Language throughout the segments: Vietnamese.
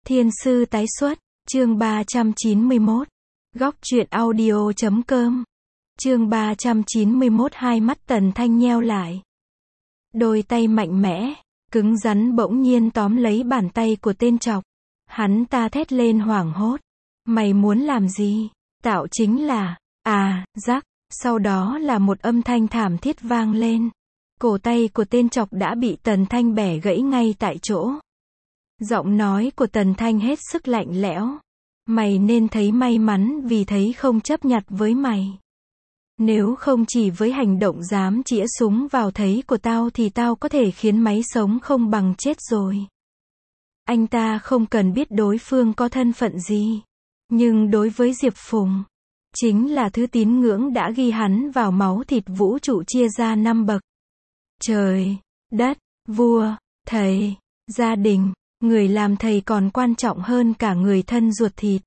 Thiên sư tái xuất, chương 391. Góc truyện audio.com. Chương 391. Hai mắt Tần Thanh nheo lại. Đôi tay mạnh mẽ, cứng rắn bỗng nhiên tóm lấy bàn tay của tên trọc. Hắn ta thét lên hoảng hốt. Mày muốn làm gì? Tạo chính là, rắc. Sau đó là một âm thanh thảm thiết vang lên. Cổ tay của tên trọc đã bị Tần Thanh bẻ gãy ngay tại chỗ. Giọng nói của Tần Thanh hết sức lạnh lẽo. Mày nên thấy may mắn vì thấy không chấp nhặt với mày. Nếu không chỉ với hành động dám chĩa súng vào thấy của tao thì tao có thể khiến máy sống không bằng chết rồi. Anh ta không cần biết đối phương có thân phận gì. Nhưng đối với Diệp Phùng, chính là thứ tín ngưỡng đã ghi hắn vào máu thịt, vũ trụ chia ra 5 bậc. Trời, đất, vua, thầy, gia đình. Người làm thầy còn quan trọng hơn cả người thân ruột thịt.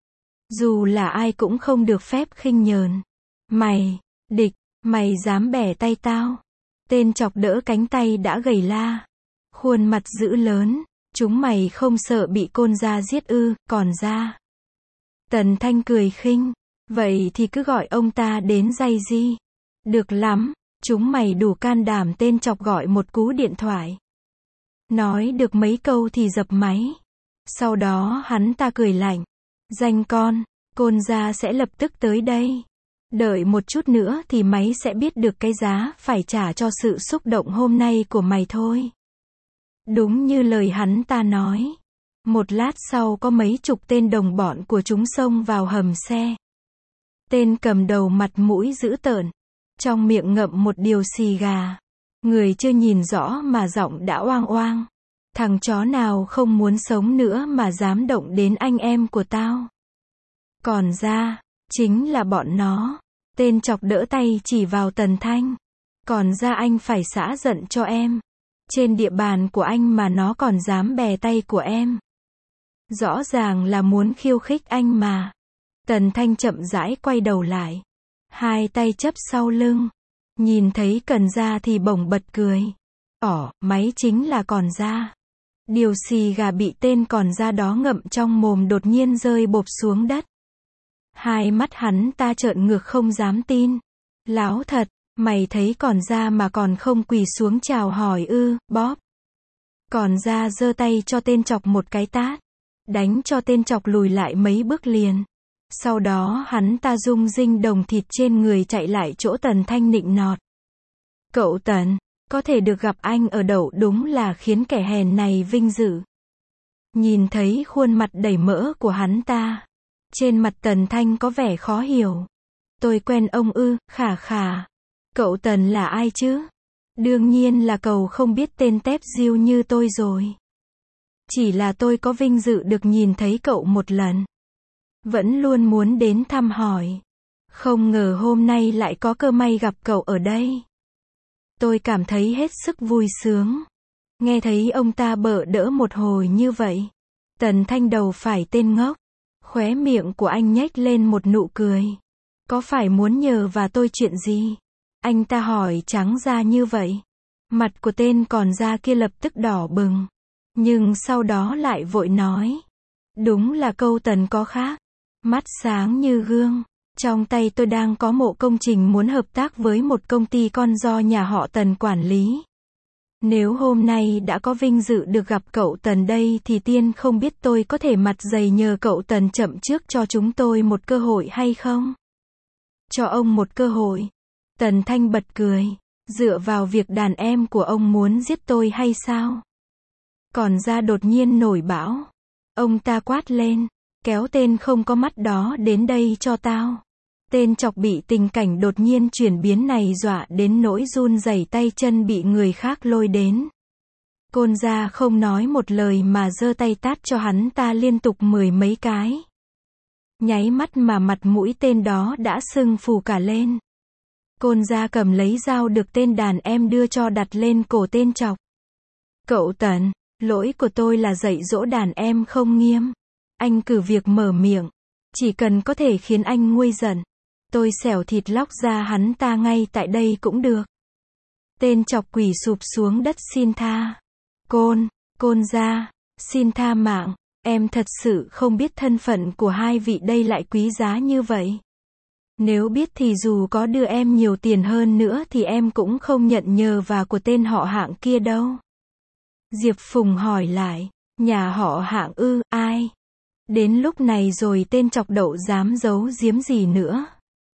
Dù là ai cũng không được phép khinh nhờn. Mày, địch, mày dám bẻ tay tao. Tên chọc đỡ cánh tay đã gầy la. Khuôn mặt dữ lớn. Chúng mày không sợ bị côn gia giết ư, còn ra. Tần Thanh cười khinh. Vậy thì cứ gọi ông ta đến day di. Được lắm, chúng mày đủ can đảm. Tên chọc gọi một cú điện thoại. Nói được mấy câu thì dập máy. Sau đó hắn ta cười lạnh. Danh con, côn gia sẽ lập tức tới đây. Đợi một chút nữa thì máy sẽ biết được cái giá phải trả cho sự xúc động hôm nay của mày thôi. Đúng như lời hắn ta nói. Một lát sau có mấy chục tên đồng bọn của chúng xông vào hầm xe. Tên cầm đầu mặt mũi dữ tợn. Trong miệng ngậm một điều xì gà. Người chưa nhìn rõ mà giọng đã oang oang. Thằng chó nào không muốn sống nữa mà dám động đến anh em của tao. Còn ra, chính là bọn nó. Tên chọc đỡ tay chỉ vào Tần Thanh. Còn ra anh phải xả giận cho em. Trên địa bàn của anh mà nó còn dám bè tay của em. Rõ ràng là muốn khiêu khích anh mà. Tần Thanh chậm rãi quay đầu lại. Hai tay chấp sau lưng. Nhìn thấy Cần Gia thì bỗng bật cười. Máy chính là Còn Gia. Điều xì gà bị tên Còn Gia đó ngậm trong mồm đột nhiên rơi bộp xuống đất. Hai mắt hắn ta trợn ngược không dám tin. Láo thật, mày thấy Còn Gia mà còn không quỳ xuống chào hỏi ư, bóp. Còn Gia giơ tay cho tên chọc một cái tát. Đánh cho tên chọc lùi lại mấy bước liền. Sau đó hắn ta rung rinh đồng thịt trên người chạy lại chỗ Tần Thanh nịnh nọt. Cậu Tần, có thể được gặp anh ở đậu đúng là khiến kẻ hèn này vinh dự. Nhìn thấy khuôn mặt đầy mỡ của hắn ta. Trên mặt Tần Thanh có vẻ khó hiểu. Tôi quen ông ư, khà khà. Cậu Tần là ai chứ? Đương nhiên là cậu không biết tên tép diêu như tôi rồi. Chỉ là tôi có vinh dự được nhìn thấy cậu một lần. Vẫn luôn muốn đến thăm hỏi. Không ngờ hôm nay lại có cơ may gặp cậu ở đây. Tôi cảm thấy hết sức vui sướng. Nghe thấy ông ta bợ đỡ một hồi như vậy. Tần Thanh đầu phải tên ngốc. Khóe miệng của anh nhếch lên một nụ cười. Có phải muốn nhờ và tôi chuyện gì? Anh ta hỏi trắng ra như vậy. Mặt của tên Còn Gia kia lập tức đỏ bừng. Nhưng sau đó lại vội nói. Đúng là câu Tần có khác. Mắt sáng như gương. Trong tay tôi đang có một công trình muốn hợp tác với một công ty con do nhà họ Tần quản lý. Nếu hôm nay đã có vinh dự được gặp cậu Tần đây thì tiên không biết tôi có thể mặt dày nhờ cậu Tần chậm trước cho chúng tôi một cơ hội hay không? Cho ông một cơ hội. Tần Thanh bật cười. Dựa vào việc đàn em của ông muốn giết tôi hay sao? Còn ra đột nhiên nổi bão. Ông ta quát lên. Kéo tên không có mắt đó đến đây cho tao. Tên chọc bị tình cảnh đột nhiên chuyển biến này dọa đến nỗi run rẩy tay chân bị người khác lôi đến. Côn Gia không nói một lời mà giơ tay tát cho hắn ta liên tục 10 mấy cái. Nháy mắt mà mặt mũi tên đó đã sưng phù cả lên. Côn Gia cầm lấy dao được tên đàn em đưa cho đặt lên cổ tên chọc. Cậu Tần, lỗi của tôi là dạy dỗ đàn em không nghiêm. Anh cứ việc mở miệng. Chỉ cần có thể khiến anh nguôi giận. Tôi xẻo thịt lóc ra hắn ta ngay tại đây cũng được. Tên chọc quỳ sụp xuống đất xin tha. Côn Gia, xin tha mạng. Em thật sự không biết thân phận của hai vị đây lại quý giá như vậy. Nếu biết thì dù có đưa em nhiều tiền hơn nữa thì em cũng không nhận nhờ vả của tên họ Hạng kia đâu. Diệp Phùng hỏi lại, nhà họ Hạng ư, ai? Đến lúc này rồi tên chọc đậu dám giấu giếm gì nữa.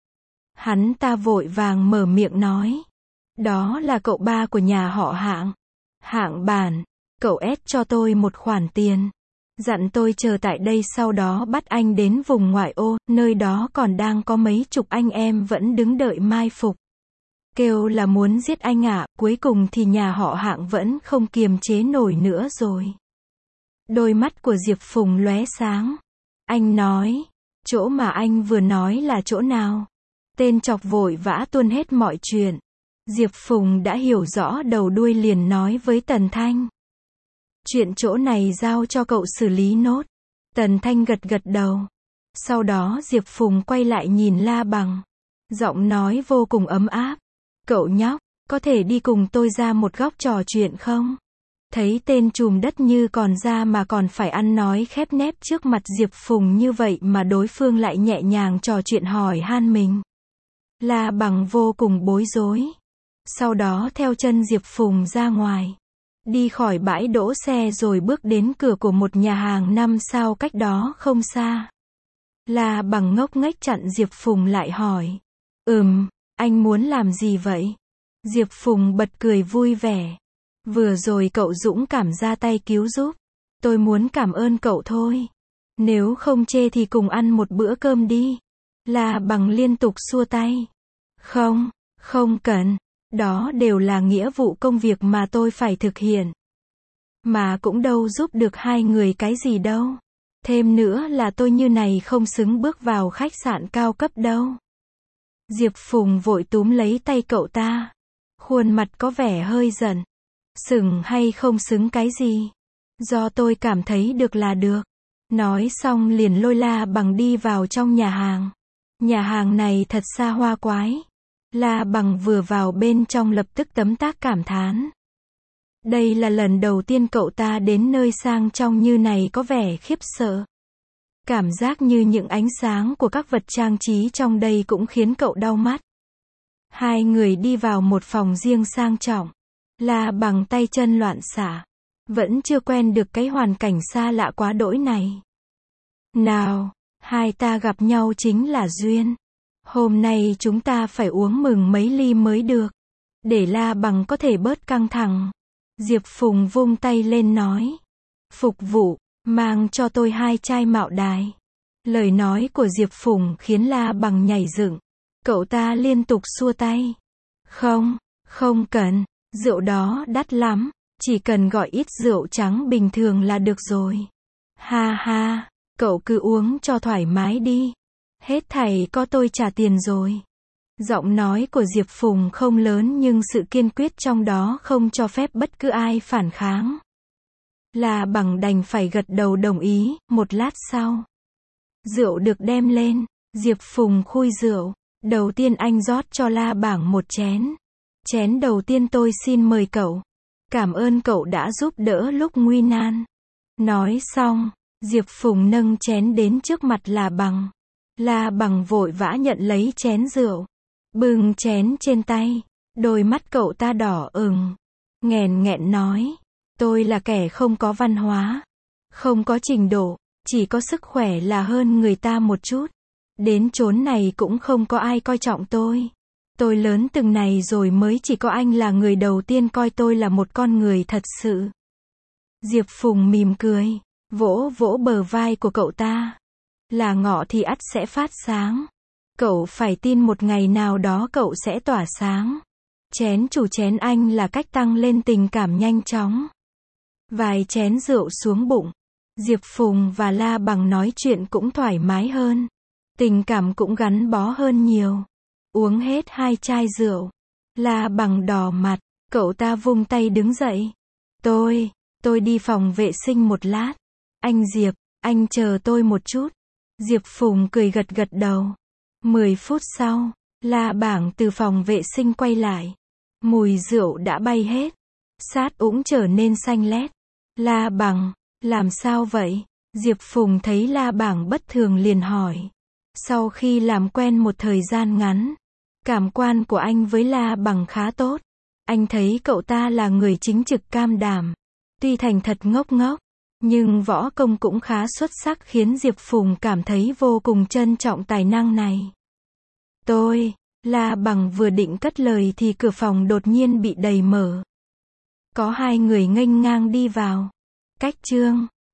Hắn ta vội vàng mở miệng nói, đó là cậu ba của nhà họ Hạng. Hạng Bản, cậu ép cho tôi một khoản tiền. Dặn tôi chờ tại đây sau đó bắt anh đến vùng ngoại ô, nơi đó còn đang có mấy chục anh em vẫn đứng đợi mai phục. Kêu là muốn giết anh ạ, cuối cùng thì nhà họ Hạng vẫn không kiềm chế nổi nữa rồi. Đôi mắt của Diệp Phùng lóe sáng. Anh nói, chỗ mà anh vừa nói là chỗ nào? Tên chọc vội vã tuôn hết mọi chuyện. Diệp Phùng đã hiểu rõ đầu đuôi liền nói với Tần Thanh. Chuyện chỗ này giao cho cậu xử lý nốt. Tần Thanh gật gật đầu. Sau đó Diệp Phùng quay lại nhìn La Bằng. Giọng nói vô cùng ấm áp. Cậu nhóc, có thể đi cùng tôi ra một góc trò chuyện không? Thấy tên trùm đất như còn ra mà còn phải ăn nói khép nép trước mặt Diệp Phùng như vậy mà đối phương lại nhẹ nhàng trò chuyện hỏi han mình. La Bằng vô cùng bối rối. Sau đó theo chân Diệp Phùng ra ngoài. Đi khỏi bãi đỗ xe rồi bước đến cửa của một nhà hàng 5 sao cách đó không xa. La Bằng ngốc nghếch chặn Diệp Phùng lại hỏi. Anh muốn làm gì vậy? Diệp Phùng bật cười vui vẻ. Vừa rồi cậu dũng cảm ra tay cứu giúp. Tôi muốn cảm ơn cậu thôi. Nếu không chê thì cùng ăn một bữa cơm đi. La Bằng liên tục xua tay. Không cần. Đó đều là nghĩa vụ công việc mà tôi phải thực hiện. Mà cũng đâu giúp được hai người cái gì đâu. Thêm nữa là tôi như này không xứng bước vào khách sạn cao cấp đâu. Diệp Phùng vội túm lấy tay cậu ta. Khuôn mặt có vẻ hơi giận. Xứng hay không xứng cái gì? Do tôi cảm thấy được là được. Nói xong liền lôi La Bằng đi vào trong nhà hàng. Nhà hàng này thật xa hoa quái. La Bằng vừa vào bên trong lập tức tấm tắc cảm thán. Đây là lần đầu tiên cậu ta đến nơi sang trọng như này có vẻ khiếp sợ. Cảm giác như những ánh sáng của các vật trang trí trong đây cũng khiến cậu đau mắt. Hai người đi vào một phòng riêng sang trọng. La Bằng tay chân loạn xạ. Vẫn chưa quen được cái hoàn cảnh xa lạ quá đỗi này. Nào, hai ta gặp nhau chính là duyên. Hôm nay chúng ta phải uống mừng mấy ly mới được. Để La Bằng có thể bớt căng thẳng. Diệp Phùng vung tay lên nói. Phục vụ, mang cho tôi 2 chai mạo đài. Lời nói của Diệp Phùng khiến La Bằng nhảy dựng. Cậu ta liên tục xua tay. Không cần, rượu đó đắt lắm. Chỉ cần gọi ít rượu trắng bình thường là được rồi. Ha ha, cậu cứ uống cho thoải mái đi. Hết thảy có tôi trả tiền rồi. Giọng nói của Diệp Phùng không lớn nhưng sự kiên quyết trong đó không cho phép bất cứ ai phản kháng. La Bằng đành phải gật đầu đồng ý. Một lát sau, rượu được đem lên. Diệp Phùng khui rượu. Đầu tiên anh rót cho La Bằng một chén. Chén đầu tiên tôi xin mời cậu. Cảm ơn cậu đã giúp đỡ lúc nguy nan. Nói xong, Diệp Phùng nâng chén đến trước mặt La Bằng. La Bằng vội vã nhận lấy chén rượu. Bưng chén trên tay. Đôi mắt cậu ta đỏ ửng. Nghẹn nghẹn nói. Tôi là kẻ không có văn hóa. Không có trình độ. Chỉ có sức khỏe là hơn người ta một chút. Đến chốn này cũng không có ai coi trọng tôi. Tôi lớn từng này rồi mới chỉ có anh là người đầu tiên coi tôi là một con người thật sự. Diệp Phùng mỉm cười. Vỗ vỗ bờ vai của cậu ta. Là ngọ thì ắt sẽ phát sáng. Cậu phải tin một ngày nào đó cậu sẽ tỏa sáng. Chén chủ chén anh là cách tăng lên tình cảm nhanh chóng. Vài chén rượu xuống bụng. Diệp Phùng và La Bằng nói chuyện cũng thoải mái hơn. Tình cảm cũng gắn bó hơn nhiều. Uống hết 2 chai rượu. La Bằng đỏ mặt. Cậu ta vung tay đứng dậy. Tôi đi phòng vệ sinh một lát. Anh Diệp, anh chờ tôi một chút. Diệp Phùng cười gật gật đầu. 10 phút sau, La Bằng từ phòng vệ sinh quay lại. Mùi rượu đã bay hết. Sát ũng trở nên xanh lét. La Bằng, làm sao vậy? Diệp Phùng thấy La Bảng bất thường liền hỏi. Sau khi làm quen một thời gian ngắn, cảm quan của anh với La Bằng khá tốt. Anh thấy cậu ta là người chính trực cam đảm. Tuy thành thật ngốc ngốc, nhưng võ công cũng khá xuất sắc khiến Diệp Phùng cảm thấy vô cùng trân trọng tài năng này. La Bằng vừa định cất lời thì cửa phòng đột nhiên bị đẩy mở. Có hai người nghênh ngang đi vào. Cách chương